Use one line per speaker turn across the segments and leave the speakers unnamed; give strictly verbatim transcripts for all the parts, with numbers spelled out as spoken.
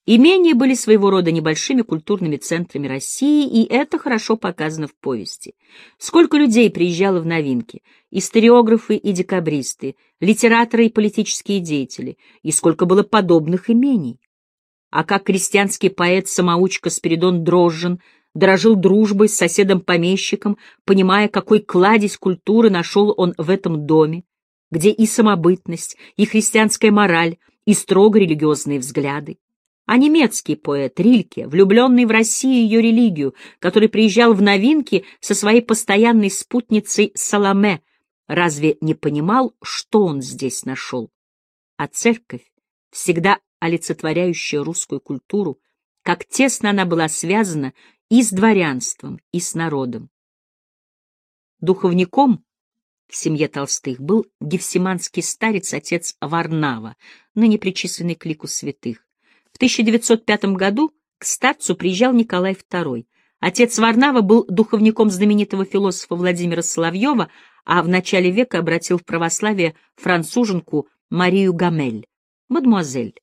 Имения были своего рода небольшими культурными центрами России, и это хорошо показано в повести. Сколько людей приезжало в новинки: историографы и декабристы, литераторы и политические деятели, и сколько было подобных имений. А как крестьянский поэт-самоучка Спиридон Дрожжин дорожил дружбой с соседом-помещиком, понимая, какой кладезь культуры нашел он в этом доме, где и самобытность, и христианская мораль, и строго религиозные взгляды. А немецкий поэт Рильке, влюбленный в Россию и ее религию, который приезжал в новинки со своей постоянной спутницей Саломе, разве не понимал, что он здесь нашел? А церковь, всегда олицетворяющая русскую культуру, как тесно она была связана и с дворянством, и с народом. Духовником в семье Толстых был гефсиманский старец отец Варнава, ныне причисленный к лику святых. В тысяча девятьсот пятом году к старцу приезжал Николай второй. Отец Варнава был духовником знаменитого философа Владимира Соловьева, а в начале века обратил в православие француженку Марию Гамель, мадемуазель.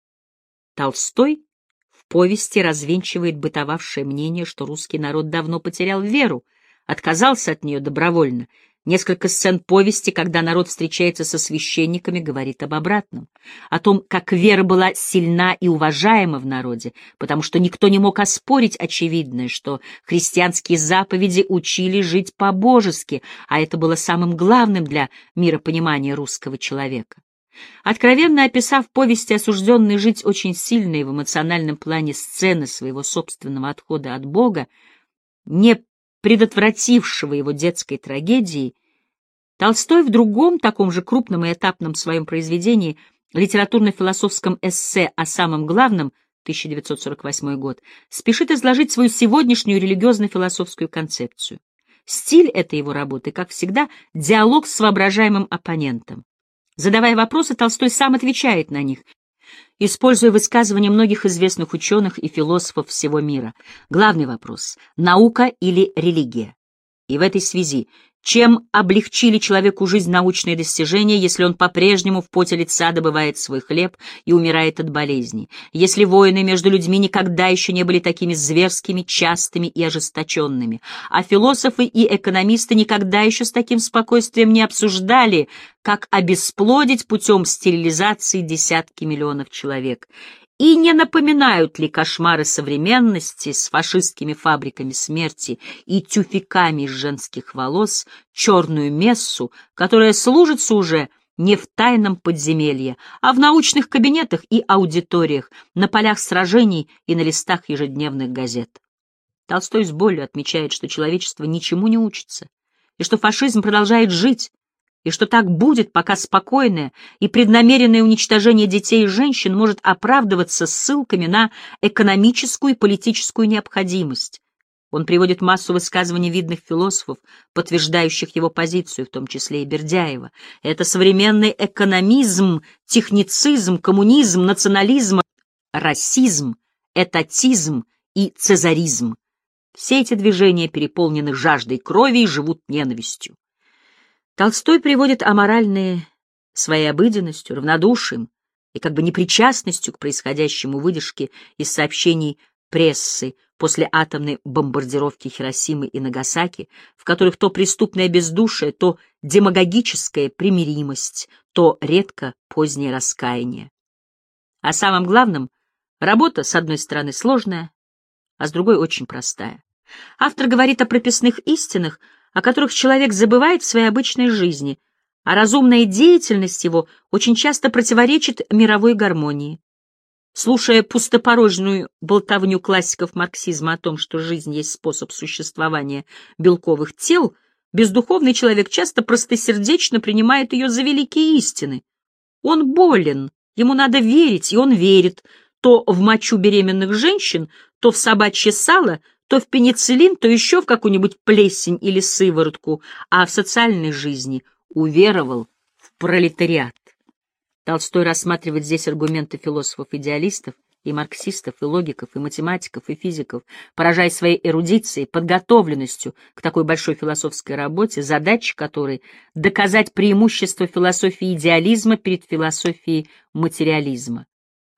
Толстой в повести развенчивает бытовавшее мнение, что русский народ давно потерял веру, отказался от нее добровольно. Несколько сцен повести, когда народ встречается со священниками, говорит об обратном, о том, как вера была сильна и уважаема в народе, потому что никто не мог оспорить очевидное, что христианские заповеди учили жить по-божески, а это было самым главным для миропонимания русского человека. Откровенно описав в повести осужденный жить очень сильные в эмоциональном плане сцены своего собственного отхода от Бога, не предотвратившего его детской трагедии, Толстой в другом, таком же крупном и этапном своем произведении, литературно-философском эссе о самом главном, тысяча девятьсот сорок восьмой год, спешит изложить свою сегодняшнюю религиозно-философскую концепцию. Стиль этой его работы, как всегда, диалог с воображаемым оппонентом. Задавая вопросы, Толстой сам отвечает на них, используя высказывания многих известных ученых и философов всего мира. Главный вопрос — наука или религия? И в этой связи, чем облегчили человеку жизнь научные достижения, если он по-прежнему в поте лица добывает свой хлеб и умирает от болезней, если войны между людьми никогда еще не были такими зверскими, частыми и ожесточенными, а философы и экономисты никогда еще с таким спокойствием не обсуждали, как обесплодить путем стерилизации десятки миллионов человек, и не напоминают ли кошмары современности с фашистскими фабриками смерти и тюфяками из женских волос черную мессу, которая служится уже не в тайном подземелье, а в научных кабинетах и аудиториях, на полях сражений и на листах ежедневных газет? Толстой с болью отмечает, что человечество ничему не учится, и что фашизм продолжает жить, и что так будет, пока спокойное и преднамеренное уничтожение детей и женщин может оправдываться ссылками на экономическую и политическую необходимость. Он приводит массу высказываний видных философов, подтверждающих его позицию, в том числе и Бердяева. Это современный экономизм, техницизм, коммунизм, национализм, расизм, этатизм и цезаризм. Все эти движения переполнены жаждой крови и живут ненавистью. Толстой приводит аморальные своей обыденностью, равнодушием и как бы непричастностью к происходящему выдержки из сообщений прессы после атомной бомбардировки Хиросимы и Нагасаки, в которых то преступное бездушие, то демагогическая примиримость, то редко позднее раскаяние. А самым главным, работа, с одной стороны, сложная, а с другой очень простая. Автор говорит о прописных истинах, о которых человек забывает в своей обычной жизни, а разумная деятельность его очень часто противоречит мировой гармонии. Слушая пустопорожную болтовню классиков марксизма о том, что жизнь есть способ существования белковых тел, бездуховный человек часто простосердечно принимает ее за великие истины. Он болен, ему надо верить, и он верит то в мочу беременных женщин, то в собачье сало, то в пенициллин, то еще в какую-нибудь плесень или сыворотку, а в социальной жизни уверовал в пролетариат. Толстой рассматривает здесь аргументы философов-идеалистов, и марксистов, и логиков, и математиков, и физиков, поражая своей эрудицией, подготовленностью к такой большой философской работе, задача которой — доказать преимущество философии идеализма перед философией материализма.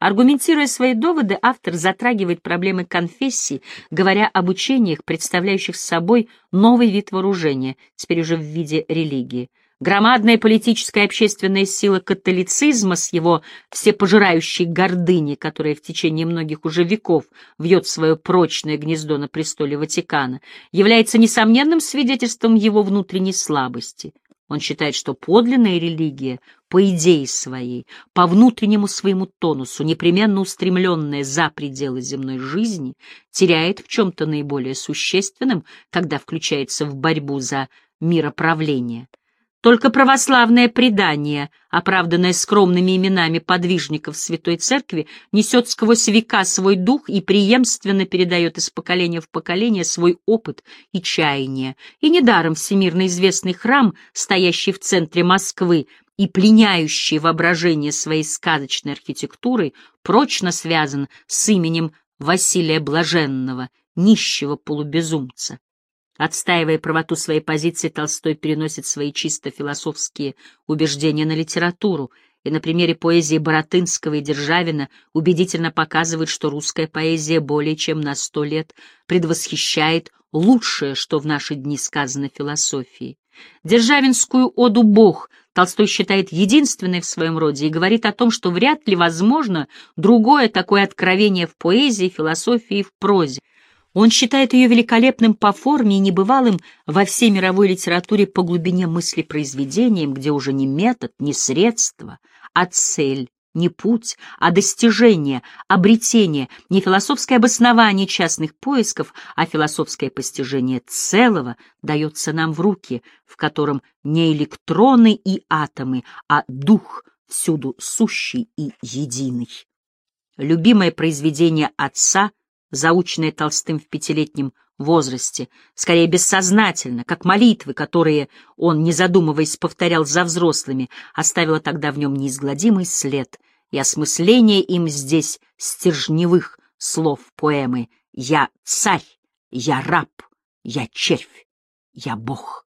Аргументируя свои доводы, автор затрагивает проблемы конфессий, говоря об учениях, представляющих собой новый вид вооружения, теперь уже в виде религии. Громадная политическая и общественная сила католицизма с его всепожирающей гордыней, которая в течение многих уже веков вьет свое прочное гнездо на престоле Ватикана, является несомненным свидетельством его внутренней слабости. Он считает, что подлинная религия, по идее своей, по внутреннему своему тонусу, непременно устремленная за пределы земной жизни, теряет в чем-то наиболее существенном, когда включается в борьбу за мироправление. Только православное предание, оправданное скромными именами подвижников Святой Церкви, несет сквозь века свой дух и преемственно передает из поколения в поколение свой опыт и чаяние. И недаром всемирно известный храм, стоящий в центре Москвы и пленяющий воображение своей сказочной архитектурой, прочно связан с именем Василия Блаженного, нищего полубезумца. Отстаивая правоту своей позиции, Толстой переносит свои чисто философские убеждения на литературу, и на примере поэзии Баратынского и Державина убедительно показывает, что русская поэзия более чем на сто лет предвосхищает лучшее, что в наши дни сказано философией. Державинскую оду «Бог» Толстой считает единственной в своем роде и говорит о том, что вряд ли возможно другое такое откровение в поэзии, философии и в прозе. Он считает ее великолепным по форме и небывалым во всей мировой литературе по глубине мысли произведением, где уже не метод, не средство, а цель, не путь, а достижение, обретение, не философское обоснование частных поисков, а философское постижение целого дается нам в руки, в котором не электроны и атомы, а дух всюду сущий и единый. Любимое произведение отца, заученное Толстым в пятилетнем возрасте, скорее бессознательно, как молитвы, которые он, не задумываясь, повторял за взрослыми, оставило тогда в нем неизгладимый след, и осмысление им здесь стержневых слов поэмы «Я царь, я раб, я червь, я бог»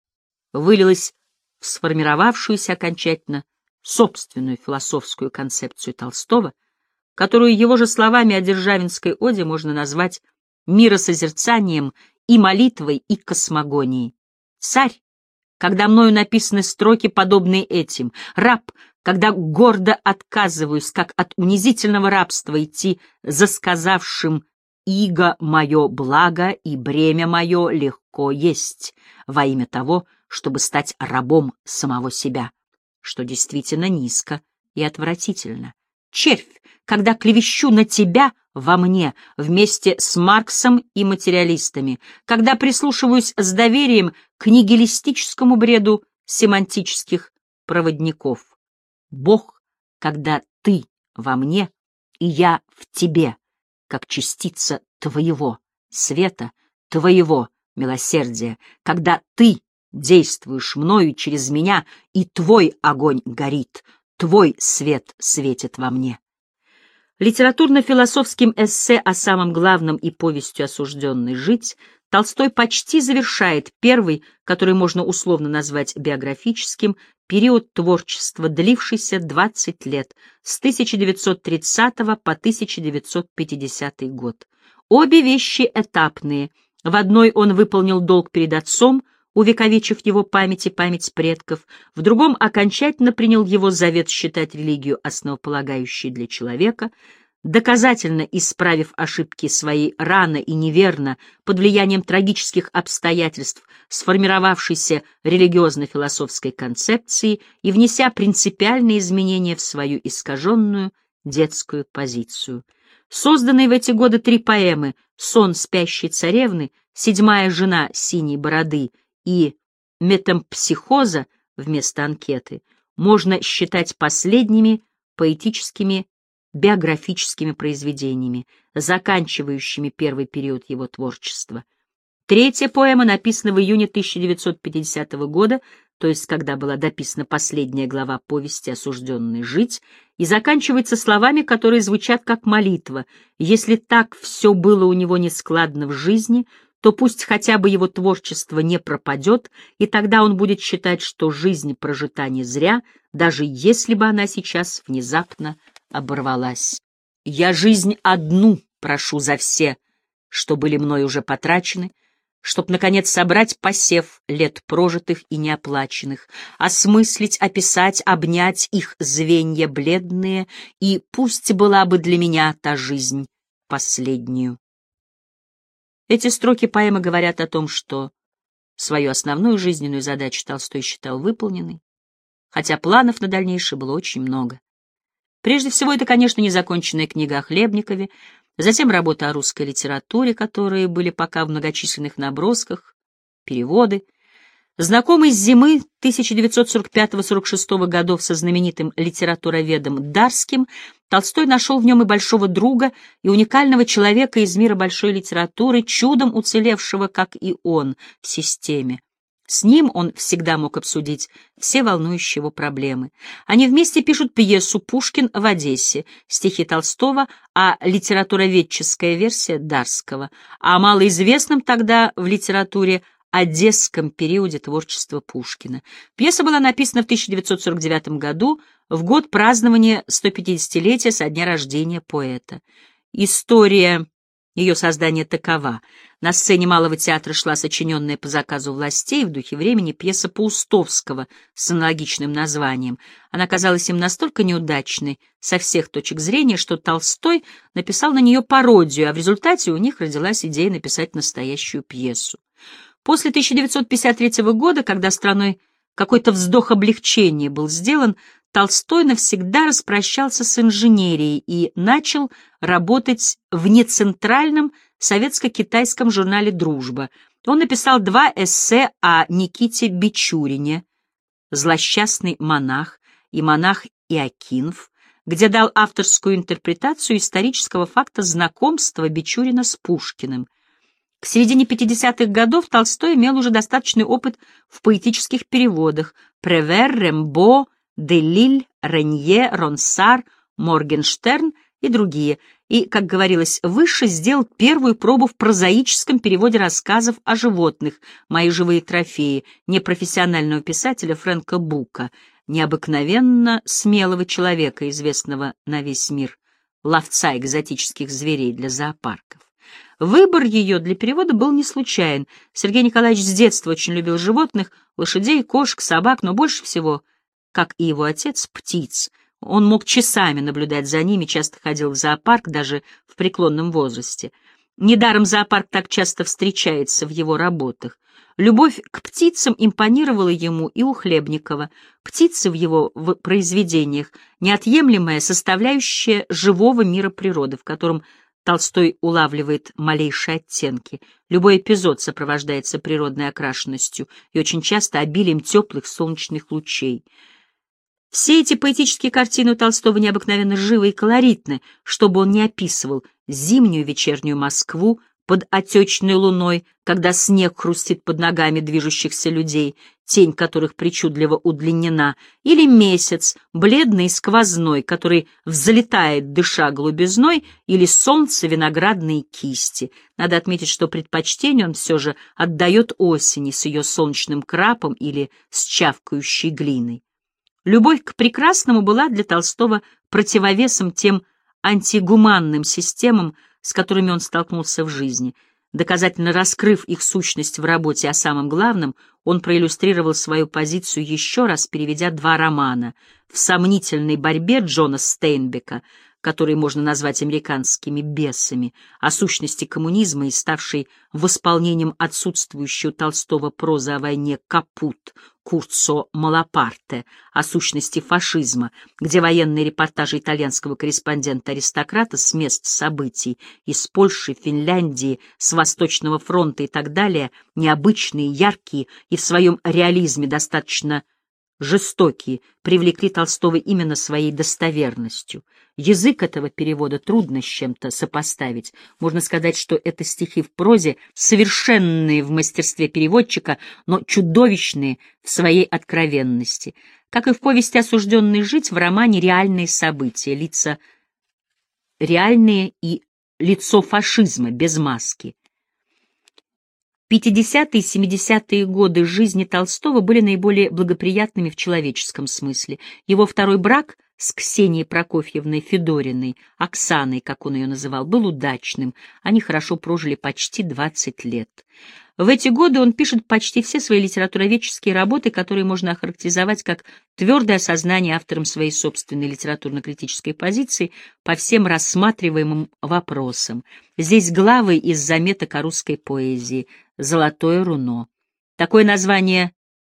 вылилось в сформировавшуюся окончательно собственную философскую концепцию Толстого, которую его же словами о Державинской оде можно назвать миросозерцанием и молитвой, и космогонией. Царь, когда мною написаны строки, подобные этим. Раб, когда гордо отказываюсь, как от унизительного рабства, идти за сказавшим «Иго мое благо и бремя мое легко есть» во имя того, чтобы стать рабом самого себя, что действительно низко и отвратительно. Червь, когда клевещу на тебя во мне вместе с Марксом и материалистами, когда прислушиваюсь с доверием к нигилистическому бреду семантических проводников. Бог, когда ты во мне и я в тебе, как частица твоего света, твоего милосердия, когда ты действуешь мною через меня, и твой огонь горит, твой свет светит во мне. Литературно-философским эссе о самом главном и повестью «Осужденный жить» Толстой почти завершает первый, который можно условно назвать биографическим, период творчества, длившийся двадцать лет, с тысяча девятьсот тридцатого по тысяча девятьсот пятидесятый год. Обе вещи этапные. В одной он выполнил долг перед отцом, увековечив его память и память предков, в другом окончательно принял его завет считать религию основополагающей для человека, доказательно исправив ошибки свои рано и неверно под влиянием трагических обстоятельств сформировавшейся религиозно-философской концепции и внеся принципиальные изменения в свою искаженную детскую позицию. Созданные в эти годы три поэмы «Сон спящей царевны», «Седьмая жена синей бороды» и «Метампсихоза» вместо анкеты можно считать последними поэтическими биографическими произведениями, заканчивающими первый период его творчества. Третья поэма написана в июне тысяча девятьсот пятидесятого года, то есть когда была дописана последняя глава повести «Осужденный жить», и заканчивается словами, которые звучат как молитва. Если так все было у него нескладно в жизни, то пусть хотя бы его творчество не пропадет, и тогда он будет считать, что жизнь прожита не зря, даже если бы она сейчас внезапно оборвалась. Я жизнь одну прошу за все, что были мной уже потрачены, чтоб, наконец, собрать посев лет прожитых и неоплаченных, осмыслить, описать, обнять их звенья бледные, и пусть была бы для меня та жизнь последнюю. Эти строки поэмы говорят о том, что свою основную жизненную задачу Толстой считал выполненной, хотя планов на дальнейшее было очень много. Прежде всего, это, конечно, незаконченная книга о Хлебникове, затем работа о русской литературе, которые были пока в многочисленных набросках, переводы. Знакомый с зимы тысяча девятьсот сорок пятого — сорок шестого годов со знаменитым литературоведом Дарским, Толстой нашел в нем и большого друга, и уникального человека из мира большой литературы, чудом уцелевшего, как и он, в системе. С ним он всегда мог обсудить все волнующие его проблемы. Они вместе пишут пьесу «Пушкин в Одессе», стихи Толстого, а литературоведческая версия Дарского, о малоизвестном тогда в литературе одесском периоде творчества Пушкина. Пьеса была написана в тысяча девятьсот сорок девятом году, в год празднования сто пятидесятилетия со дня рождения поэта. История ее создания такова. На сцене Малого театра шла сочиненная по заказу властей в духе времени пьеса Паустовского с аналогичным названием. Она казалась им настолько неудачной со всех точек зрения, что Толстой написал на нее пародию, а в результате у них родилась идея написать настоящую пьесу. После тысяча девятьсот пятьдесят третьего года, когда страной какой-то вздох облегчения был сделан, Толстой навсегда распрощался с инженерией и начал работать в нецентральном советско-китайском журнале «Дружба». Он написал два эссе о Никите Бичурине «Злосчастный монах» и «Монах Иокинф», где дал авторскую интерпретацию исторического факта знакомства Бичурина с Пушкиным. К середине пятидесятых годов Толстой имел уже достаточный опыт в поэтических переводах: Превер, Рембо, Делиль, Ренье, Ронсар, Моргенштерн и другие, и, как говорилось выше, сделал первую пробу в прозаическом переводе рассказов о животных «Мои живые трофеи» непрофессионального писателя Фрэнка Бука, необыкновенно смелого человека, известного на весь мир, ловца экзотических зверей для зоопарков. Выбор ее для перевода был не случайен. Сергей Николаевич с детства очень любил животных, лошадей, кошек, собак, но больше всего, как и его отец, птиц. Он мог часами наблюдать за ними, часто ходил в зоопарк, даже в преклонном возрасте. Недаром зоопарк так часто встречается в его работах. Любовь к птицам импонировала ему и у Хлебникова. Птицы в его в произведениях — неотъемлемая составляющая живого мира природы, в котором Толстой улавливает малейшие оттенки. Любой эпизод сопровождается природной окрашенностью и очень часто обилием теплых солнечных лучей. Все эти поэтические картины у Толстого необыкновенно живы и колоритны, чтобы он не описывал зимнюю вечернюю Москву под отечной луной, когда снег хрустит под ногами движущихся людей, тень которых причудливо удлинена, или месяц, бледный и сквозной, который взлетает, дыша голубизной, или солнце виноградные кисти. Надо отметить, что предпочтение он все же отдает осени с ее солнечным крапом или с чавкающей глиной. Любовь к прекрасному была для Толстого противовесом тем антигуманным системам, с которыми он столкнулся в жизни. Доказательно раскрыв их сущность в работе о самом главном, он проиллюстрировал свою позицию еще раз, переведя два романа «В сомнительной борьбе» Джона Стейнбека, которые можно назвать американскими бесами, о сущности коммунизма и ставшей восполнением отсутствующей у Толстого прозы о войне «Капут» Курцо Малапарте, о сущности фашизма, где военные репортажи итальянского корреспондента-аристократа с мест событий из Польши, Финляндии, с Восточного фронта и так далее, необычные, яркие и в своем реализме достаточно жестокие, привлекли Толстого именно своей достоверностью. Язык этого перевода трудно с чем-то сопоставить. Можно сказать, что это стихи в прозе, совершенные в мастерстве переводчика, но чудовищные в своей откровенности. Как и в повести «Осужденный жить», в романе реальные события, лица реальные и лицо фашизма без маски. пятидесятые и семидесятые годы жизни Толстого были наиболее благоприятными в человеческом смысле. Его второй брак, с Ксенией Прокофьевной Федориной, Оксаной, как он ее называл, был удачным. Они хорошо прожили почти двадцать лет. В эти годы он пишет почти все свои литературоведческие работы, которые можно охарактеризовать как твердое осознание автором своей собственной литературно-критической позиции по всем рассматриваемым вопросам. Здесь главы из заметок о русской поэзии «Золотое руно». Такое название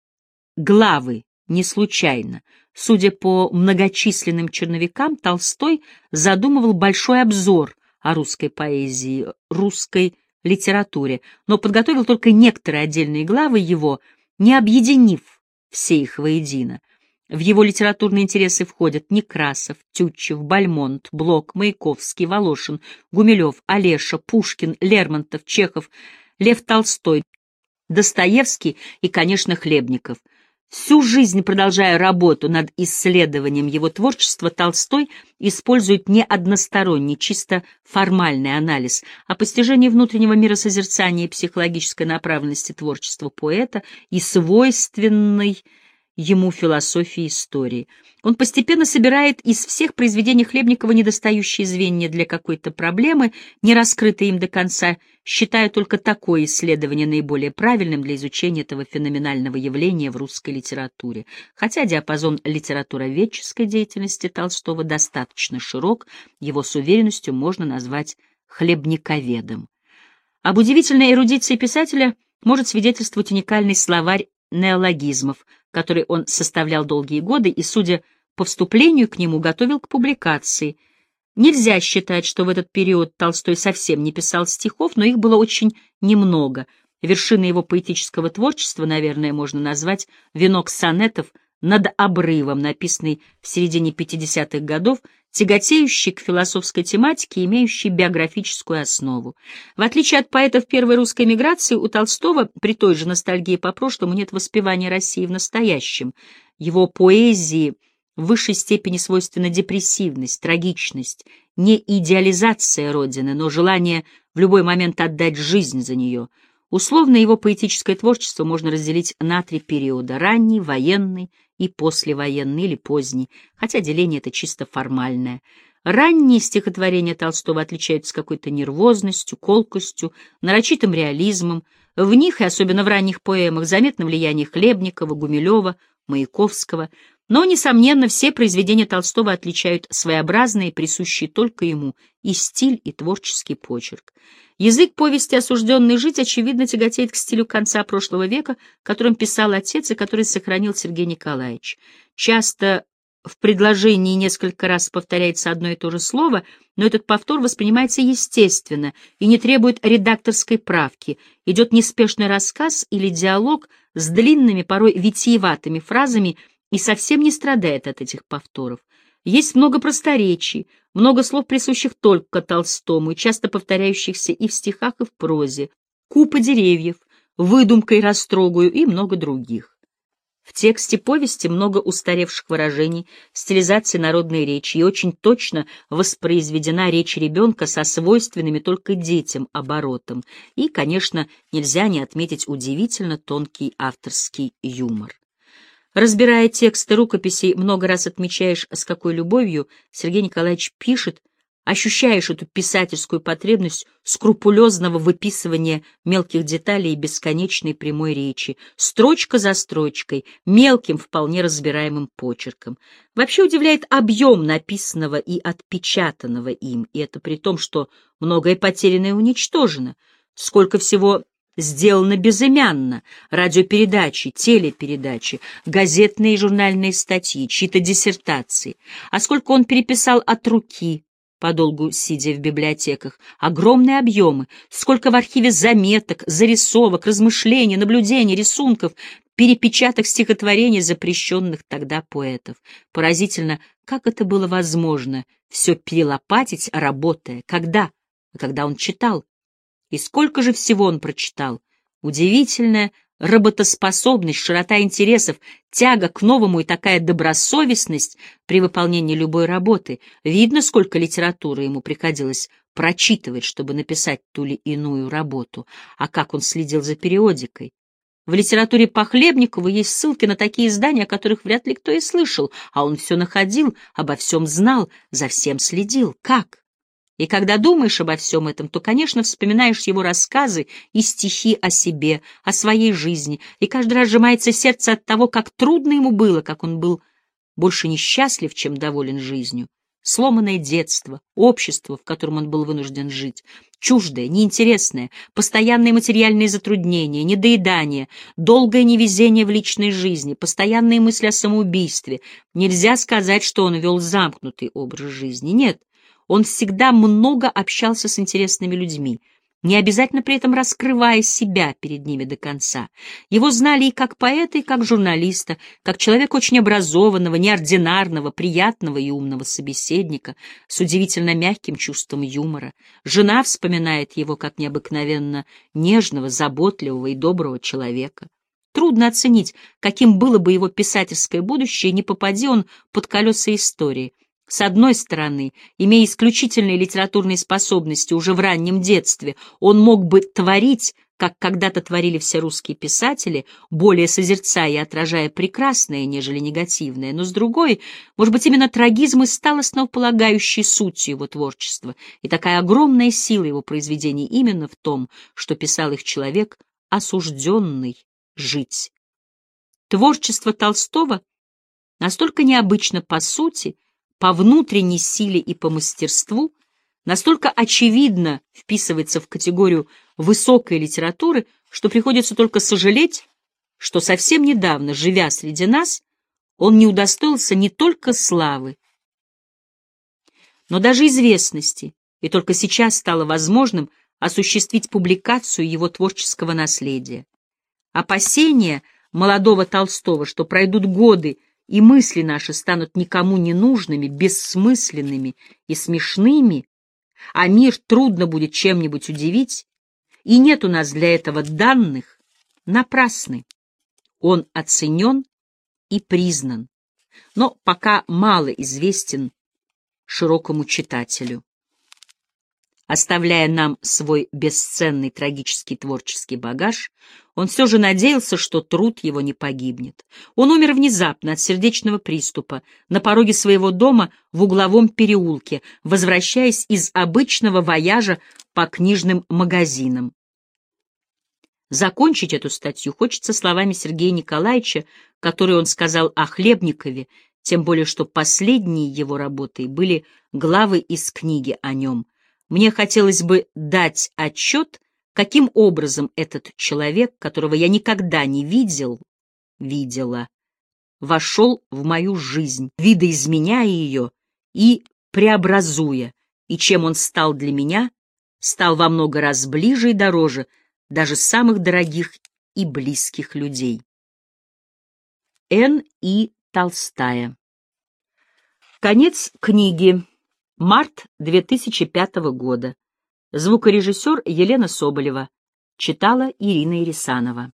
«главы» не случайно. Судя по многочисленным черновикам, Толстой задумывал большой обзор о русской поэзии, русской литературе, но подготовил только некоторые отдельные главы его, не объединив все их воедино. В его литературные интересы входят Некрасов, Тютчев, Бальмонт, Блок, Маяковский, Волошин, Гумилев, Олеша, Пушкин, Лермонтов, Чехов, Лев Толстой, Достоевский и, конечно, Хлебников. Всю жизнь, продолжая работу над исследованием его творчества, Толстой использует не односторонний, чисто формальный анализ, а постижение внутреннего миросозерцания и психологической направленности творчества поэта и свойственной ему философии истории. Он постепенно собирает из всех произведений Хлебникова недостающие звенья для какой-то проблемы, не раскрытые им до конца, считая только такое исследование наиболее правильным для изучения этого феноменального явления в русской литературе. Хотя диапазон литературоведческой деятельности Толстого достаточно широк, его с уверенностью можно назвать хлебниковедом. Об удивительной эрудиции писателя может свидетельствовать уникальный словарь неологизмов, который он составлял долгие годы и, судя по вступлению к нему, готовил к публикации. Нельзя считать, что в этот период Толстой совсем не писал стихов, но их было очень немного. Вершиной его поэтического творчества, наверное, можно назвать венок сонетов «Над обрывом», написанный в середине пятидесятых годов, тяготеющий к философской тематике, имеющий биографическую основу. В отличие от поэтов первой русской эмиграции, у Толстого при той же ностальгии по прошлому нет воспевания России в настоящем. Его поэзии в высшей степени свойственна депрессивность, трагичность, не идеализация Родины, но желание в любой момент отдать жизнь за нее. Условно его поэтическое творчество можно разделить на три периода: ранний, военный и послевоенный или поздний, хотя деление это чисто формальное. Ранние стихотворения Толстого отличаются какой-то нервозностью, колкостью, нарочитым реализмом. В них, и особенно в ранних поэмах, заметно влияние Хлебникова, Гумилева, Маяковского. Но, несомненно, все произведения Толстого отличают своеобразные, присущие только ему, и стиль, и творческий почерк. Язык повести «Осужденный жить» очевидно тяготеет к стилю конца прошлого века, которым писал отец и который сохранил Сергей Николаевич. Часто в предложении несколько раз повторяется одно и то же слово, но этот повтор воспринимается естественно и не требует редакторской правки. Идет неспешный рассказ или диалог с длинными, порой витиеватыми фразами и совсем не страдает от этих повторов. Есть много просторечий, много слов, присущих только Толстому, и часто повторяющихся и в стихах, и в прозе, купа деревьев, выдумкой растрогую и много других. В тексте повести много устаревших выражений, стилизации народной речи, и очень точно воспроизведена речь ребенка со свойственными только детям оборотом. И, конечно, нельзя не отметить удивительно тонкий авторский юмор. Разбирая тексты рукописей, много раз отмечаешь, с какой любовью Сергей Николаевич пишет, ощущаешь эту писательскую потребность скрупулезного выписывания мелких деталей и бесконечной прямой речи, строчка за строчкой, мелким, вполне разбираемым почерком. Вообще удивляет объем написанного и отпечатанного им, и это при том, что многое потеряно и уничтожено. Сколько всего сделано безымянно: радиопередачи, телепередачи, газетные и журнальные статьи, чьи-то диссертации. А сколько он переписал от руки, подолгу сидя в библиотеках, огромные объемы, сколько в архиве заметок, зарисовок, размышлений, наблюдений, рисунков, перепечаток стихотворений запрещенных тогда поэтов. Поразительно, как это было возможно все перелопатить, работая. Когда? Когда он читал. И сколько же всего он прочитал. Удивительная работоспособность, широта интересов, тяга к новому и такая добросовестность при выполнении любой работы. Видно, сколько литературы ему приходилось прочитывать, чтобы написать ту или иную работу, а как он следил за периодикой. В литературе по Хлебникову есть ссылки на такие издания, о которых вряд ли кто и слышал, а он все находил, обо всем знал, за всем следил. Как? И когда думаешь обо всем этом, то, конечно, вспоминаешь его рассказы и стихи о себе, о своей жизни, и каждый раз сжимается сердце от того, как трудно ему было, как он был больше несчастлив, чем доволен жизнью. Сломанное детство, общество, в котором он был вынужден жить, чуждое, неинтересное, постоянные материальные затруднения, недоедание, долгое невезение в личной жизни, постоянные мысли о самоубийстве. Нельзя сказать, что он вел замкнутый образ жизни. Нет, он всегда много общался с интересными людьми, не обязательно при этом раскрывая себя перед ними до конца. Его знали и как поэта, и как журналиста, как человека очень образованного, неординарного, приятного и умного собеседника, с удивительно мягким чувством юмора. Жена вспоминает его как необыкновенно нежного, заботливого и доброго человека. Трудно оценить, каким было бы его писательское будущее, не попади он под колеса истории. С одной стороны, имея исключительные литературные способности уже в раннем детстве, он мог бы творить, как когда-то творили все русские писатели, более созерцая и отражая прекрасное, нежели негативное, но с другой, может быть, именно трагизм и стал основополагающей сутью его творчества, и такая огромная сила его произведений именно в том, что писал их человек, осужденный жить. Творчество Толстого настолько необычно по сути, по внутренней силе и по мастерству, настолько очевидно вписывается в категорию высокой литературы, что приходится только сожалеть, что совсем недавно, живя среди нас, он не удостоился не только славы, но даже известности, и только сейчас стало возможным осуществить публикацию его творческого наследия. Опасения молодого Толстого, что пройдут годы, и мысли наши станут никому не нужными, бессмысленными и смешными, а мир трудно будет чем-нибудь удивить, и нет у нас для этого данных, напрасны. Он оценен и признан, но пока мало известен широкому читателю. Оставляя нам свой бесценный трагический творческий багаж, он все же надеялся, что труд его не погибнет. Он умер внезапно от сердечного приступа на пороге своего дома в угловом переулке, возвращаясь из обычного вояжа по книжным магазинам. Закончить эту статью хочется словами Сергея Николаевича, которые он сказал о Хлебникове, тем более что последние его работы были главы из книги о нем. Мне хотелось бы дать отчет, каким образом этот человек, которого я никогда не видел, видела, вошел в мою жизнь, видоизменяя ее и преобразуя, и чем он стал для меня, стал во много раз ближе и дороже даже самых дорогих и близких людей. Н. И. Толстая. Конец книги. Март две тысячи пятого года. Звукорежиссер Елена Соболева. Читала Ирина Ирисанова.